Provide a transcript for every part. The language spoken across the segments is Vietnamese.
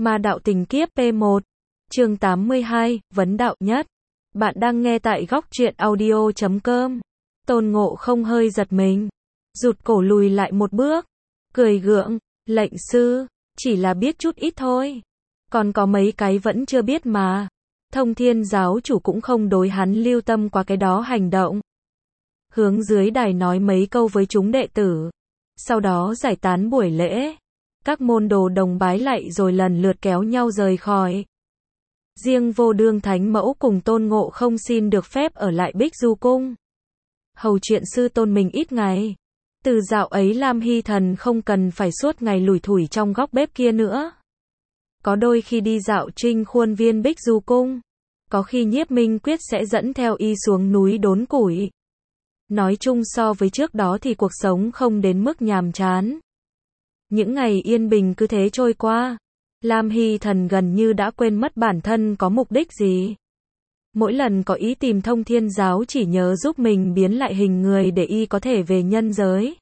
Ma đạo tình kiếp P1, chương 82, vấn đạo nhất. Bạn đang nghe tại góc truyện audio.com. Tôn Ngộ Không hơi giật mình, rụt cổ lùi lại một bước, cười gượng, lệnh sư, chỉ là biết chút ít thôi. Còn có mấy cái vẫn chưa biết mà. Thông Thiên giáo chủ cũng không đối hắn lưu tâm qua cái đó hành động. Hướng dưới đài nói mấy câu với chúng đệ tử. Sau đó giải tán buổi lễ. Các môn đồ đồng bái lạy rồi lần lượt kéo nhau rời khỏi. Riêng Vô Đương Thánh Mẫu cùng Tôn Ngộ Không xin được phép ở lại Bích Du Cung. Hầu chuyện sư tôn mình ít ngày. Từ dạo ấy Lam Hy Thần không cần phải suốt ngày lủi thủi trong góc bếp kia nữa. Có đôi khi đi dạo trinh khuôn viên Bích Du Cung. Có khi Nhiếp Minh Quyết sẽ dẫn theo y xuống núi đốn củi. Nói chung so với trước đó thì cuộc sống không đến mức nhàm chán. Những ngày yên bình cứ thế trôi qua. Lam Hy Thần gần như đã quên mất bản thân có mục đích gì. Mỗi lần có ý tìm Thông Thiên giáo chỉ nhớ giúp mình biến lại hình người để y có thể về nhân giới.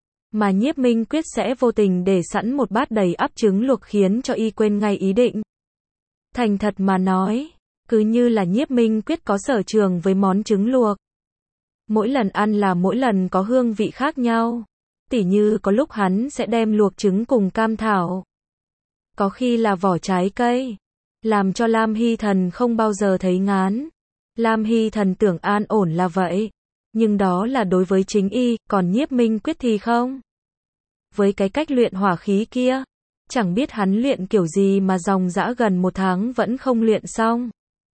Mà Nhiếp Minh Quyết sẽ vô tình để sẵn một bát đầy ắp trứng luộc khiến cho y quên ngay ý định. Thành thật mà nói, cứ như là Nhiếp Minh Quyết có sở trường với món trứng luộc. Mỗi lần ăn là mỗi lần có hương vị khác nhau. Tỉ như có lúc hắn sẽ đem luộc trứng cùng cam thảo. Có khi là vỏ trái cây. Làm cho Lam Hy Thần không bao giờ thấy ngán. Lam Hy Thần tưởng an ổn là vậy. Nhưng đó là đối với chính y, còn Nhiếp Minh Quyết thì không. Với cái cách luyện hỏa khí kia, chẳng biết hắn luyện kiểu gì mà dòng dã gần 1 tháng vẫn không luyện xong.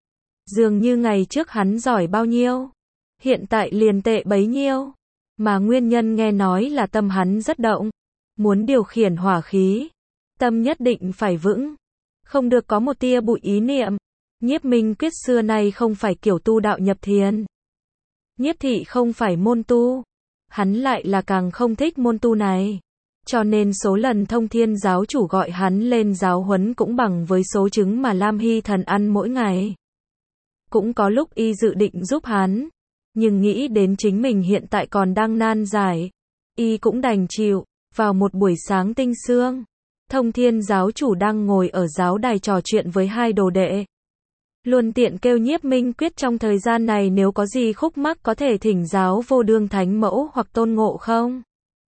Dường như ngày trước hắn giỏi bao nhiêu, hiện tại liền tệ bấy nhiêu. Mà nguyên nhân nghe nói là tâm hắn rất động. Muốn điều khiển hỏa khí, tâm nhất định phải vững. Không được có một tia bụi ý niệm. Nhiếp Minh Quyết xưa nay không phải kiểu tu đạo nhập thiền. Nhiếp thị không phải môn tu. Hắn lại là càng không thích môn tu này. Cho nên số lần Thông Thiên giáo chủ gọi hắn lên giáo huấn cũng bằng với số trứng mà Lam Hy Thần ăn mỗi ngày. Cũng có lúc y dự định giúp hắn. Nhưng nghĩ đến chính mình hiện tại còn đang nan giải. Y cũng đành chịu. Vào một buổi sáng tinh sương, Thông Thiên giáo chủ đang ngồi ở giáo đài trò chuyện với hai đồ đệ. Luôn tiện kêu Nhiếp Minh Quyết trong thời gian này nếu có gì khúc mắc có thể thỉnh giáo Vô Đương Thánh Mẫu hoặc Tôn Ngộ Không.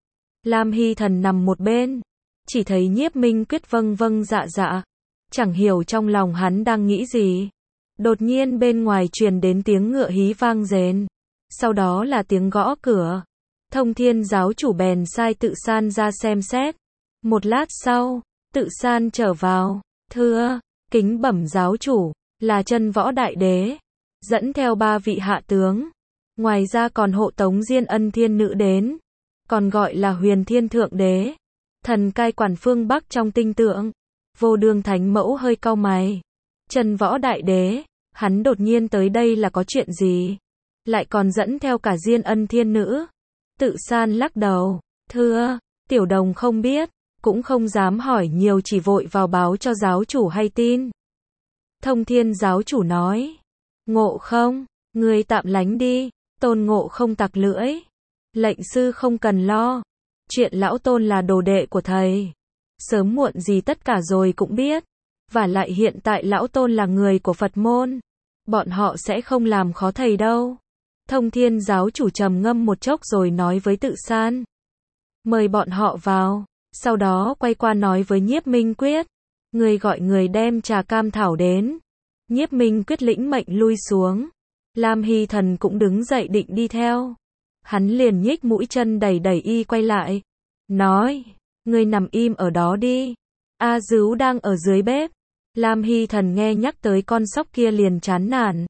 Lam Hy Thần nằm một bên, chỉ thấy Nhiếp Minh Quyết vâng vâng dạ dạ, chẳng hiểu trong lòng hắn đang nghĩ gì. Đột nhiên bên ngoài truyền đến tiếng ngựa hí vang rền, sau đó là tiếng gõ cửa. Thông Thiên giáo chủ bèn sai Tự San ra xem xét. Một lát sau, Tự San trở vào, thưa, kính bẩm giáo chủ, là Chân Võ Đại Đế, dẫn theo 3 vị hạ tướng. Ngoài ra còn hộ tống Diên Ân Thiên Nữ đến, còn gọi là Huyền Thiên Thượng Đế, thần cai quản phương Bắc trong tinh tượng. Vô Đương Thánh Mẫu hơi cau mày. Chân Võ Đại Đế, hắn đột nhiên tới đây là có chuyện gì? Lại còn dẫn theo cả Diên Ân Thiên Nữ. Tự San lắc đầu, thưa, tiểu đồng không biết, cũng không dám hỏi nhiều chỉ vội vào báo cho giáo chủ hay tin. Thông Thiên giáo chủ nói, Ngộ Không, ngươi tạm lánh đi. Tôn Ngộ Không tặc lưỡi, lệnh sư không cần lo, chuyện lão Tôn là đồ đệ của thầy, sớm muộn gì tất cả rồi cũng biết. Vả lại hiện tại lão Tôn là người của Phật môn, bọn họ sẽ không làm khó thầy đâu. Thông Thiên giáo chủ trầm ngâm một chốc rồi nói với Tự San, mời bọn họ vào. Sau đó quay qua nói với Nhiếp Minh Quyết, người gọi người đem trà cam thảo đến. Nhiếp Minh Quyết lĩnh mệnh lui xuống. Lam Hy Thần cũng đứng dậy định đi theo. Hắn liền nhích mũi chân đẩy đẩy y quay lại, nói, người nằm im ở đó đi. A Dứu đang ở dưới bếp. Lam Hy Thần nghe nhắc tới con sóc kia liền chán nản,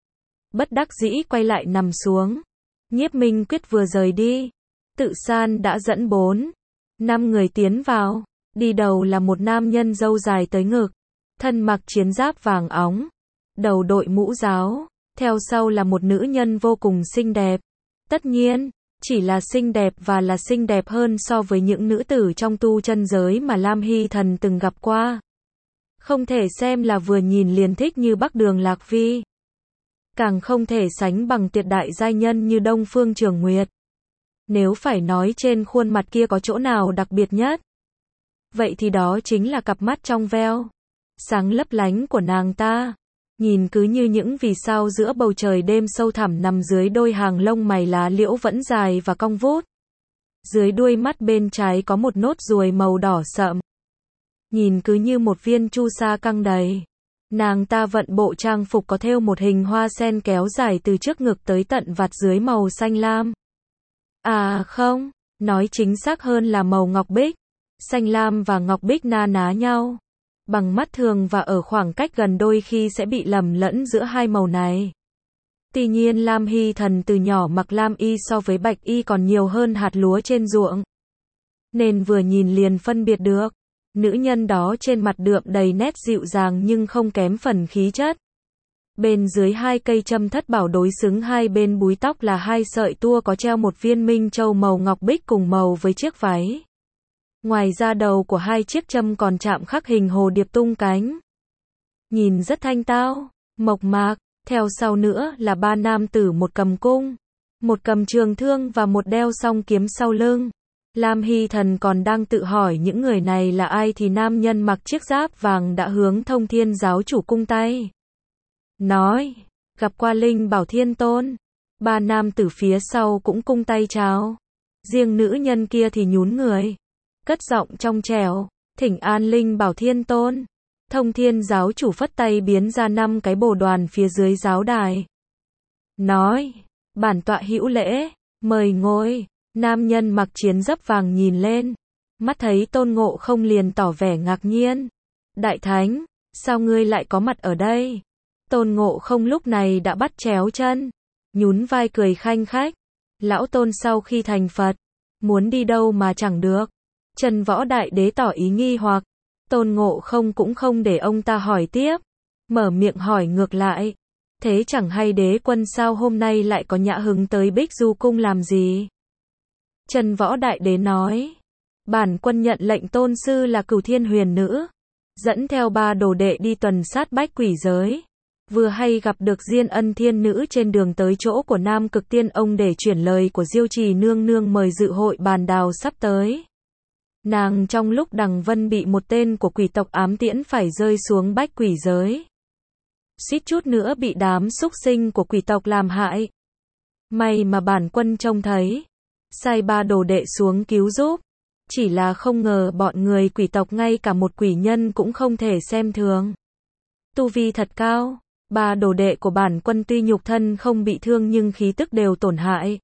bất đắc dĩ quay lại nằm xuống. Nhiếp Minh Quyết vừa rời đi, Tự San đã dẫn 4-5 người tiến vào. Đi đầu là một nam nhân râu dài tới ngực, thân mặc chiến giáp vàng óng, đầu đội mũ giáo. Theo sau là một nữ nhân vô cùng xinh đẹp. Tất nhiên, chỉ là xinh đẹp và là xinh đẹp hơn so với những nữ tử trong tu chân giới mà Lam Hy Thần từng gặp qua. Không thể xem là vừa nhìn liền thích như Bắc Đường Lạc Vi. Càng không thể sánh bằng tuyệt đại giai nhân như Đông Phương Trường Nguyệt. Nếu phải nói trên khuôn mặt kia có chỗ nào đặc biệt nhất, vậy thì đó chính là cặp mắt trong veo. sáng lấp lánh của nàng ta, nhìn cứ như những vì sao giữa bầu trời đêm sâu thẳm nằm dưới đôi hàng lông mày lá liễu vẫn dài và cong vút. Dưới đuôi mắt bên trái có một nốt ruồi màu đỏ sậm. Nhìn cứ như một viên chu sa căng đầy. Nàng ta vận bộ trang phục có thêu một hình hoa sen kéo dài từ trước ngực tới tận vạt dưới màu xanh lam. À không, nói chính xác hơn là màu ngọc bích. Xanh lam và ngọc bích na ná nhau. Bằng mắt thường và ở khoảng cách gần đôi khi sẽ bị lầm lẫn giữa hai màu này. Tuy nhiên Lam Hy Thần từ nhỏ mặc lam y so với bạch y còn nhiều hơn hạt lúa trên ruộng. Nên vừa nhìn liền phân biệt được. Nữ nhân đó trên mặt đượm đầy nét dịu dàng nhưng không kém phần khí chất. Bên dưới hai cây châm thất bảo đối xứng hai bên búi tóc là hai sợi tua có treo một viên minh châu màu ngọc bích cùng màu với chiếc váy. Ngoài ra đầu của hai chiếc châm còn chạm khắc hình hồ điệp tung cánh. Nhìn rất thanh tao, mộc mạc, theo sau nữa là ba nam tử, một cầm cung, một cầm trường thương và một đeo song kiếm sau lưng. Lam Hy Thần còn đang tự hỏi những người này là ai thì nam nhân mặc chiếc giáp vàng đã hướng Thông Thiên giáo chủ cung tay. Nói, gặp qua Linh Bảo Thiên Tôn. Ba nam tử phía sau cũng cung tay chào. Riêng nữ nhân kia thì nhún người. Cất giọng trong trẻo, thỉnh an Linh Bảo Thiên Tôn. Thông Thiên giáo chủ phất tay biến ra 5 cái bồ đoàn phía dưới giáo đài. Nói, bản tọa hữu lễ, mời ngồi. Nam nhân mặc chiến giáp vàng nhìn lên, mắt thấy Tôn Ngộ Không liền tỏ vẻ ngạc nhiên. Đại Thánh, sao ngươi lại có mặt ở đây? Tôn Ngộ Không lúc này đã bắt chéo chân, nhún vai cười khanh khách. Lão Tôn sau khi thành Phật, muốn đi đâu mà chẳng được. Trần Võ Đại Đế tỏ ý nghi hoặc. Tôn Ngộ Không cũng không để ông ta hỏi tiếp, mở miệng hỏi ngược lại. Thế chẳng hay đế quân sao hôm nay lại có nhã hứng tới Bích Du Cung làm gì? Trần Võ Đại Đế nói, bản quân nhận lệnh tôn sư là Cửu Thiên Huyền Nữ, dẫn theo 3 đồ đệ đi tuần sát bách quỷ giới. Vừa hay gặp được Diên Ân Thiên Nữ trên đường tới chỗ của Nam Cực Tiên Ông để chuyển lời của Diêu Trì Nương Nương mời dự hội bàn đào sắp tới. Nàng trong lúc đằng vân bị một tên của quỷ tộc ám tiễn phải rơi xuống bách quỷ giới. Suýt chút nữa bị đám súc sinh của quỷ tộc làm hại. May mà bản quân trông thấy, sai 3 đồ đệ xuống cứu giúp. Chỉ là không ngờ bọn người quỷ tộc ngay cả một quỷ nhân cũng không thể xem thường. Tu vi thật cao, 3 đồ đệ của bản quân tuy nhục thân không bị thương nhưng khí tức đều tổn hại.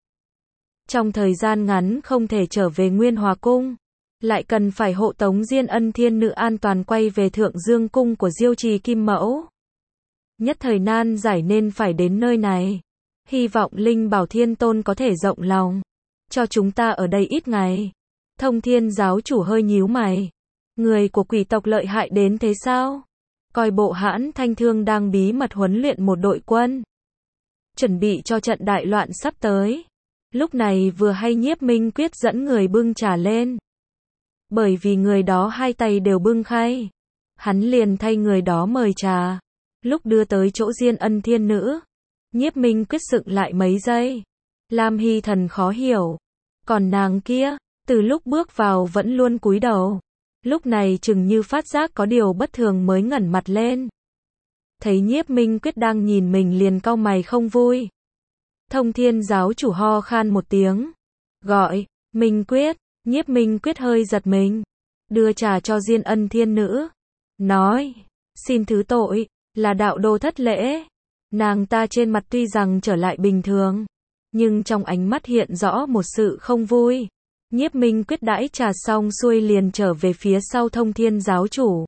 Trong thời gian ngắn không thể trở về Nguyên Hòa Cung, lại cần phải hộ tống Diên Ân Thiên Nữ an toàn quay về Thượng Dương Cung của Diêu Trì Kim Mẫu. Nhất thời nan giải nên phải đến nơi này. Hy vọng Linh Bảo Thiên Tôn có thể rộng lòng, cho chúng ta ở đây ít ngày. Thông Thiên giáo chủ hơi nhíu mày. Người của quỷ tộc lợi hại đến thế sao? Coi bộ Hãn Thanh Thương đang bí mật huấn luyện một đội quân, chuẩn bị cho trận đại loạn sắp tới. Lúc này vừa hay Nhiếp Minh Quyết dẫn người bưng trà lên. Bởi vì người đó hai tay đều bưng khay, hắn liền thay người đó mời trà. Lúc đưa tới chỗ Diên Ân Thiên Nữ, Nhiếp Minh Quyết sững lại mấy giây. Lam Hy Thần khó hiểu. Còn nàng kia, từ lúc bước vào vẫn luôn cúi đầu. Lúc này chừng như phát giác có điều bất thường mới ngẩng mặt lên. Thấy Nhiếp Minh Quyết đang nhìn mình liền cau mày không vui. Thông Thiên giáo chủ ho khan một tiếng, gọi, Minh Quyết. Nhiếp Minh Quyết hơi giật mình, đưa trà cho Diên Ân Thiên Nữ, nói, xin thứ tội, là đạo đô thất lễ. Nàng ta trên mặt tuy rằng trở lại bình thường, nhưng trong ánh mắt hiện rõ một sự không vui. Nhiếp Minh Quyết đãi trà xong xuôi liền trở về phía sau Thông Thiên giáo chủ.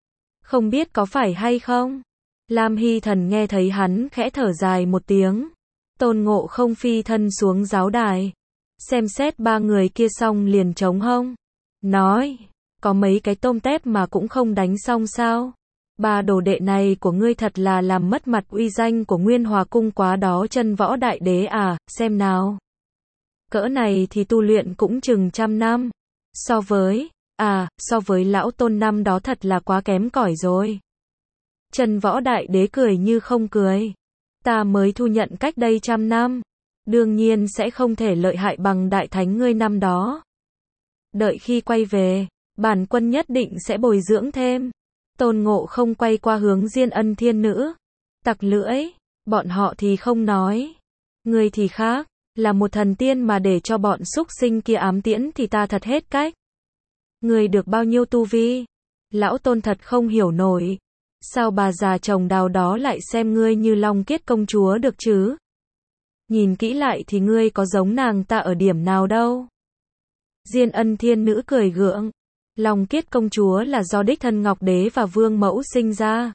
Không biết có phải hay không? Lam Hy Thần nghe thấy hắn khẽ thở dài một tiếng. Tôn Ngộ Không phi thân xuống giáo đài, xem xét 3 người kia xong liền trống hông, nói, có mấy cái tôm tép mà cũng không đánh xong sao? 3 đồ đệ này của ngươi thật là làm mất mặt uy danh của Nguyên Hòa Cung quá đó. Chân Võ Đại Đế à, xem nào. Cỡ này thì tu luyện cũng chừng 100 năm. So với lão Tôn năm đó thật là quá kém cỏi rồi. Chân Võ Đại Đế cười như không cười. Ta mới thu nhận cách đây 100 năm. Đương nhiên sẽ không thể lợi hại bằng Đại Thánh ngươi năm đó. Đợi khi quay về, bản quân nhất định sẽ bồi dưỡng thêm. Tôn Ngộ Không quay qua hướng Diên Ân Thiên Nữ. Tặc lưỡi, bọn họ thì không nói. Ngươi thì khác, là một thần tiên mà để cho bọn súc sinh kia ám tiễn thì ta thật hết cách. Ngươi được bao nhiêu tu vi? Lão Tôn thật không hiểu nổi. Sao bà già chồng đào đó lại xem ngươi như Long Kiết công chúa được chứ? Nhìn kỹ lại thì ngươi có giống nàng ta ở điểm nào đâu. Diên Ân Thiên Nữ cười gượng. Long Kiết công chúa là do đích thân Ngọc Đế và Vương Mẫu sinh ra.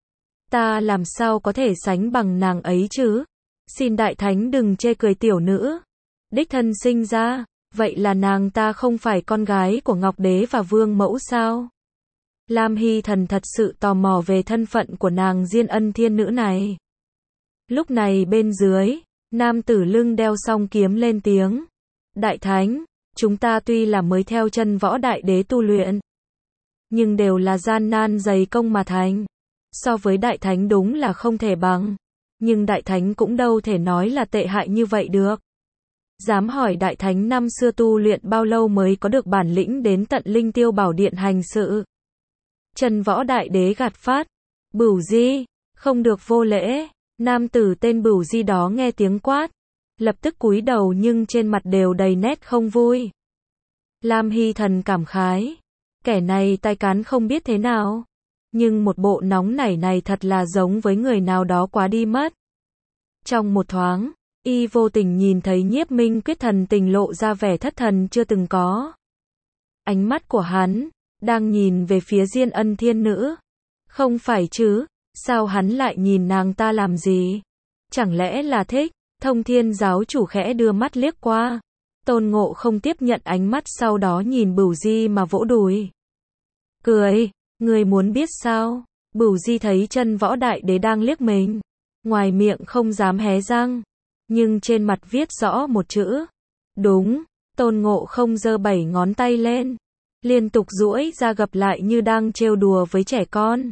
Ta làm sao có thể sánh bằng nàng ấy chứ? Xin Đại Thánh đừng chê cười tiểu nữ. Đích thân sinh ra, vậy là nàng ta không phải con gái của Ngọc Đế và Vương Mẫu sao? Lam Hy Thần thật sự tò mò về thân phận của nàng Diên Ân Thiên Nữ này. Lúc này bên dưới, nam tử lưng đeo song kiếm lên tiếng. Đại Thánh, chúng ta tuy là mới theo chân võ đại đế tu luyện, nhưng đều là gian nan dày công mà thành. So với Đại Thánh đúng là không thể bằng. Nhưng Đại Thánh cũng đâu thể nói là tệ hại như vậy được. Dám hỏi Đại Thánh năm xưa tu luyện bao lâu mới có được bản lĩnh đến tận Linh Tiêu Bảo Điện hành sự? Chân võ đại đế gạt phát. Bửu Di, không được vô lễ. Nam tử tên Bửu Di đó nghe tiếng quát, lập tức cúi đầu nhưng trên mặt đều đầy nét không vui. Lam Hy Thần cảm khái. Kẻ này tai cán không biết thế nào. Nhưng một bộ nóng nảy này thật là giống với người nào đó quá đi mất. Trong một thoáng, y vô tình nhìn thấy Nhiếp Minh Quyết thần tình lộ ra vẻ thất thần chưa từng có. Ánh mắt của hắn đang nhìn về phía Diên Ân Thiên Nữ. Không phải chứ, sao hắn lại nhìn nàng ta làm gì? Chẳng lẽ là thích? Thông Thiên giáo chủ khẽ đưa mắt liếc qua. Tôn Ngộ Không tiếp nhận ánh mắt sau đó nhìn Bửu Di mà vỗ đùi. Cười, người muốn biết sao? Bửu Di thấy chân võ đại đế đang liếc mình. Ngoài miệng không dám hé răng, nhưng trên mặt viết rõ một chữ. Đúng, Tôn Ngộ Không giơ 7 ngón tay lên, liên tục duỗi ra gập lại như đang trêu đùa với trẻ con.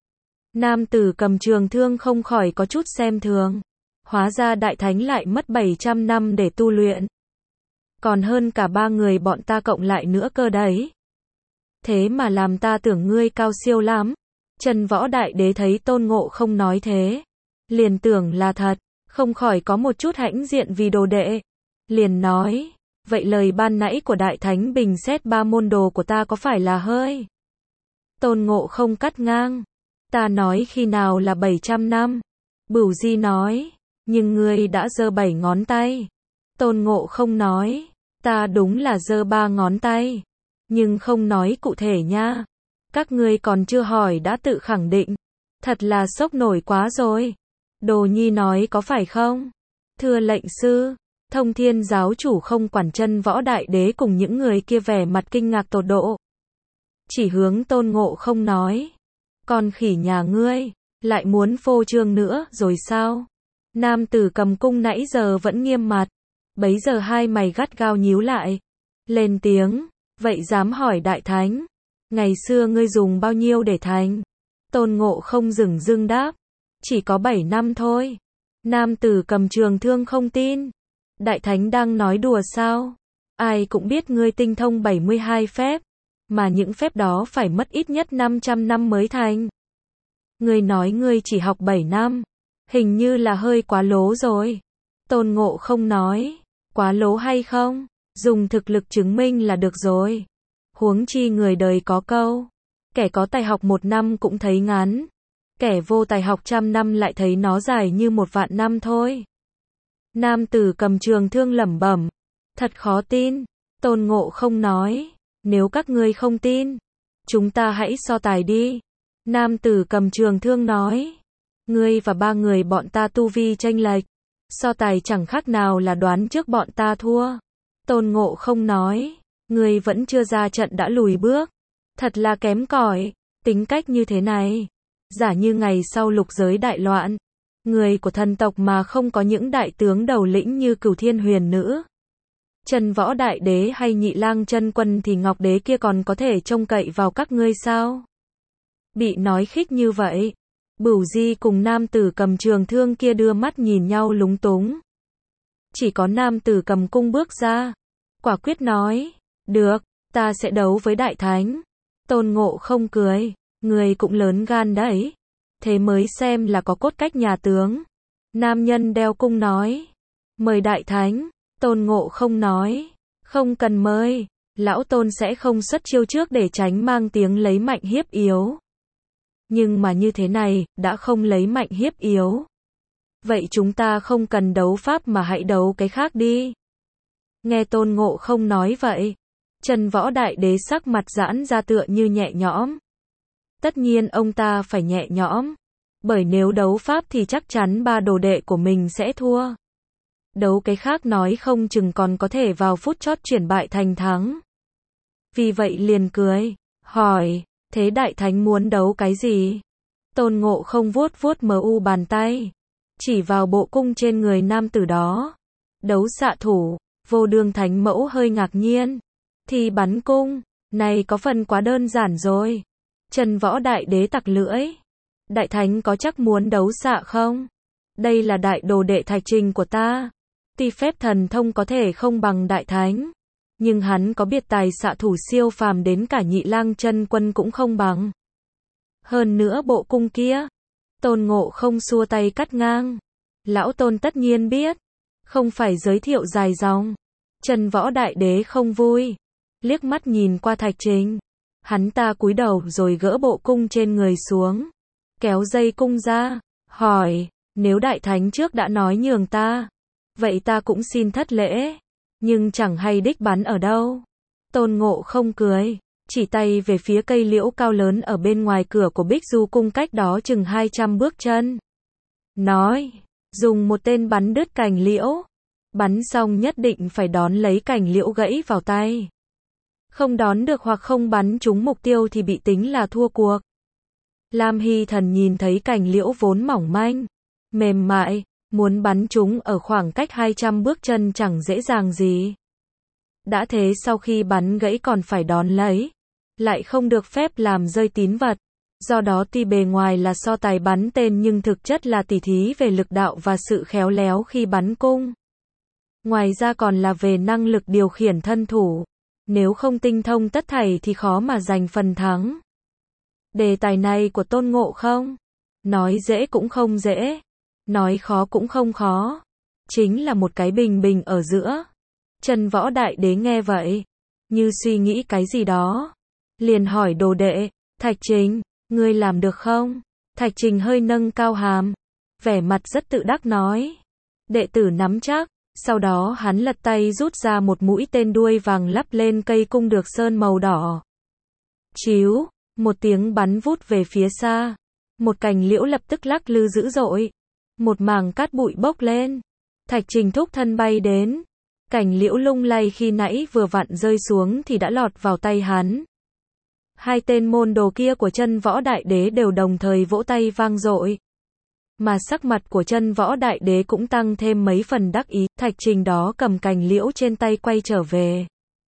Nam tử cầm trường thương không khỏi có chút xem thường. Hóa ra Đại Thánh lại mất 700 năm để tu luyện. Còn hơn cả 3 người bọn ta cộng lại nữa cơ đấy. Thế mà làm ta tưởng ngươi cao siêu lắm. Chân võ đại đế thấy Tôn Ngộ Không nói thế, liền tưởng là thật, không khỏi có một chút hãnh diện vì đồ đệ. Liền nói, vậy lời ban nãy của Đại Thánh bình xét 3 môn đồ của ta có phải là hơi? Tôn Ngộ Không cắt ngang. Ta nói khi nào là 700 năm? Bửu Di nói, nhưng ngươi đã giơ 7 ngón tay. Tôn Ngộ Không nói, ta đúng là giơ 3 ngón tay, nhưng không nói cụ thể nha. Các ngươi còn chưa hỏi đã tự khẳng định. Thật là sốc nổi quá rồi. Đồ Nhi nói có phải không? Thưa lệnh sư. Thông Thiên giáo chủ không quản chân võ đại đế cùng những người kia vẻ mặt kinh ngạc tột độ. Chỉ hướng Tôn Ngộ Không nói. Con khỉ nhà ngươi, lại muốn phô trương nữa rồi sao? Nam tử cầm cung nãy giờ vẫn nghiêm mặt. Bấy giờ hai mày gắt gao nhíu lại. Lên tiếng, vậy dám hỏi Đại Thánh, ngày xưa ngươi dùng bao nhiêu để thành? Tôn Ngộ Không dửng dưng đáp, chỉ có 7 năm thôi. Nam tử cầm trường thương không tin. Đại Thánh đang nói đùa sao? Ai cũng biết ngươi tinh thông 72 phép, mà những phép đó phải mất ít nhất 500 năm mới thành. Ngươi nói ngươi chỉ học 7 năm, hình như là hơi quá lố rồi. Tôn Ngộ Không nói, quá lố hay không? Dùng thực lực chứng minh là được rồi. Huống chi người đời có câu, kẻ có tài học 1 năm cũng thấy ngắn, kẻ vô tài học 100 năm lại thấy nó dài như 1.000.000 năm thôi. Nam tử cầm trường thương lẩm bẩm, thật khó tin. Tôn Ngộ Không nói, nếu các ngươi không tin, chúng ta hãy so tài đi. Nam tử cầm trường thương nói, ngươi và 3 người bọn ta tu vi chênh lệch, so tài chẳng khác nào là đoán trước bọn ta thua. Tôn Ngộ Không nói, ngươi vẫn chưa ra trận đã lùi bước, thật là kém cỏi. Tính cách như thế này, giả như ngày sau lục giới đại loạn, người của thần tộc mà không có những đại tướng đầu lĩnh như Cửu Thiên Huyền Nữ, Chân Võ Đại Đế hay Nhị Lang Chân Quân thì Ngọc Đế kia còn có thể trông cậy vào các ngươi sao? Bị nói khích như vậy, Bửu Di cùng nam tử cầm trường thương kia đưa mắt nhìn nhau lúng túng. Chỉ có nam tử cầm cung bước ra, quả quyết nói, được, ta sẽ đấu với Đại Thánh. Tôn Ngộ Không cười, Người cũng lớn gan đấy. Thế mới xem là có cốt cách nhà tướng. Nam nhân đeo cung nói. Mời đại thánh. Tôn Ngộ Không nói. Không cần mời. Lão Tôn sẽ không xuất chiêu trước để tránh mang tiếng lấy mạnh hiếp yếu. Nhưng mà như thế này, đã không lấy mạnh hiếp yếu. Vậy chúng ta không cần đấu pháp mà hãy đấu cái khác đi. Nghe Tôn Ngộ Không nói vậy, Trần Võ Đại Đế sắc mặt giãn ra tựa như nhẹ nhõm. Tất nhiên ông ta phải nhẹ nhõm, bởi nếu đấu pháp thì chắc chắn ba đồ đệ của mình sẽ thua. Đấu cái khác nói không chừng còn có thể vào phút chót chuyển bại thành thắng. Vì vậy liền cười, hỏi, thế đại thánh muốn đấu cái gì? Tôn Ngộ Không vuốt vuốt bàn tay, chỉ vào bộ cung trên người nam tử đó. Đấu xạ thủ. Vô Đương Thánh Mẫu hơi ngạc nhiên. Thì bắn cung, này có phần quá đơn giản rồi. Trần Võ Đại Đế tặc lưỡi. Đại thánh có chắc muốn đấu xạ không? Đây là đại đồ đệ Thạch Trình của ta. Tuy phép thần thông có thể không bằng đại thánh, nhưng hắn có biệt tài xạ thủ siêu phàm đến cả Nhị Lang Chân Quân cũng không bằng. Hơn nữa bộ cung kia. Tôn Ngộ Không xua tay cắt ngang. Lão Tôn tất nhiên biết. Không phải giới thiệu dài dòng. Trần Võ Đại Đế không vui. Liếc mắt nhìn qua Thạch Trình. Hắn ta cúi đầu rồi gỡ bộ cung trên người xuống. Kéo dây cung ra. Hỏi, nếu đại thánh trước đã nói nhường ta, vậy ta cũng xin thất lễ. Nhưng chẳng hay đích bắn ở đâu. Tôn Ngộ Không cười. Chỉ tay về phía cây liễu cao lớn ở bên ngoài cửa của Bích Du Cung cách đó chừng 200 bước chân. Nói, dùng một tên bắn đứt cành liễu. Bắn xong nhất định phải đón lấy cành liễu gãy vào tay. Không đón được hoặc không bắn trúng mục tiêu thì bị tính là thua cuộc. Lam Hy Thần nhìn thấy cành liễu vốn mỏng manh, mềm mại, muốn bắn chúng ở khoảng cách 200 bước chân chẳng dễ dàng gì. Đã thế sau khi bắn gãy còn phải đón lấy, lại không được phép làm rơi tín vật. Do đó tuy bề ngoài là so tài bắn tên nhưng thực chất là tỉ thí về lực đạo và sự khéo léo khi bắn cung. Ngoài ra còn là về năng lực điều khiển thân thủ. Nếu không tinh thông tất thảy thì khó mà giành phần thắng. Đề tài này của Tôn Ngộ Không, nói dễ cũng không dễ, nói khó cũng không khó. Chính là một cái bình bình ở giữa. Trần Võ Đại Đế nghe vậy, như suy nghĩ cái gì đó. Liền hỏi đồ đệ, Thạch Trình, ngươi làm được không? Thạch Trình hơi nâng cao hàm, vẻ mặt rất tự đắc nói. Đệ tử nắm chắc. Sau đó hắn lật tay rút ra một mũi tên đuôi vàng lắp lên cây cung được sơn màu đỏ. Chíu, một tiếng bắn vút về phía xa. Một cành liễu lập tức lắc lư dữ dội. Một mảng cát bụi bốc lên. Thạch Trình thúc thân bay đến. Cành liễu lung lay khi nãy vừa vặn rơi xuống thì đã lọt vào tay hắn. Hai tên môn đồ kia của Trần Võ Đại Đế đều đồng thời vỗ tay vang dội. Mà sắc mặt của Trần Võ Đại Đế cũng tăng thêm mấy phần đắc ý. Thạch Trình đó cầm cành liễu trên tay quay trở về,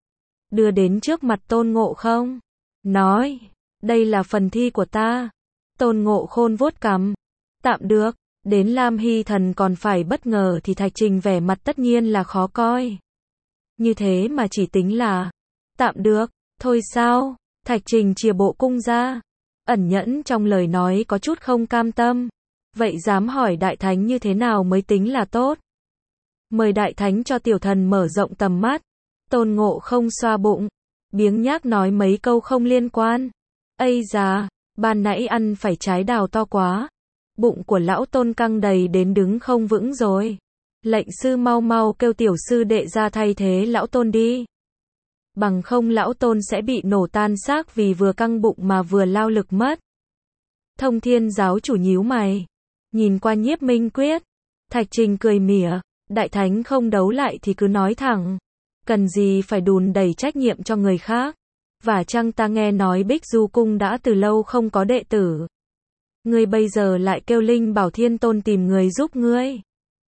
đưa đến trước mặt Tôn Ngộ Không, nói, đây là phần thi của ta. Tôn Ngộ Khôn vuốt cằm, tạm được. Đến Lam Hy Thần còn phải bất ngờ thì Thạch Trình vẻ mặt tất nhiên là khó coi. Như thế mà chỉ tính là tạm được, thôi sao? Thạch Trình chìa bộ cung ra, ẩn nhẫn trong lời nói có chút không cam tâm. Vậy dám hỏi đại thánh như thế nào mới tính là tốt? Mời đại thánh cho tiểu thần mở rộng tầm mắt. Tôn Ngộ Không xoa bụng, biếng nhác nói mấy câu không liên quan. Ây da, ban nãy ăn phải trái đào to quá. Bụng của lão Tôn căng đầy đến đứng không vững rồi. Lệnh sư mau mau kêu tiểu sư đệ ra thay thế lão Tôn đi. Bằng không lão Tôn sẽ bị nổ tan xác vì vừa căng bụng mà vừa lao lực mất. Thông Thiên giáo chủ nhíu mày, nhìn qua Nhiếp Minh Quyết. Thạch Trình cười mỉa, đại thánh không đấu lại thì cứ nói thẳng. Cần gì phải đùn đẩy trách nhiệm cho người khác. Và chăng ta nghe nói Bích Du Cung đã từ lâu không có đệ tử. Ngươi bây giờ lại kêu Linh Bảo Thiên Tôn tìm người giúp ngươi.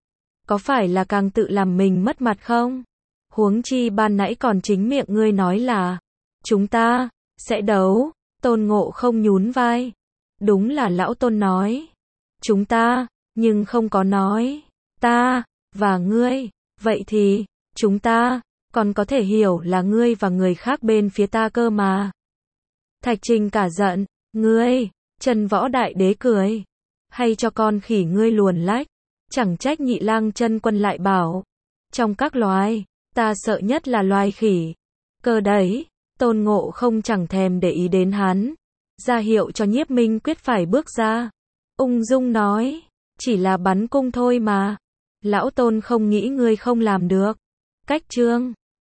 Có phải là càng tự làm mình mất mặt không? Huống chi ban nãy còn chính miệng ngươi nói là chúng ta sẽ đấu. Tôn Ngộ Không nhún vai. Đúng là lão Tôn nói chúng ta, nhưng không có nói ta và ngươi. Vậy thì chúng ta còn có thể hiểu là ngươi và người khác bên phía ta cơ mà. Thạch Trình cả giận, Ngươi, Trần Võ Đại Đế cười. Hay cho con khỉ ngươi luồn lách. Chẳng trách Nhị Lang Chân Quân lại bảo. Trong các loài, ta sợ nhất là loài khỉ. Cơ đấy, Tôn Ngộ Không chẳng thèm để ý đến hắn. Ra hiệu cho Nhiếp Minh Quyết phải bước ra. Ung dung nói, chỉ là bắn cung thôi mà. Lão Tôn không nghĩ ngươi không làm được. Cách chương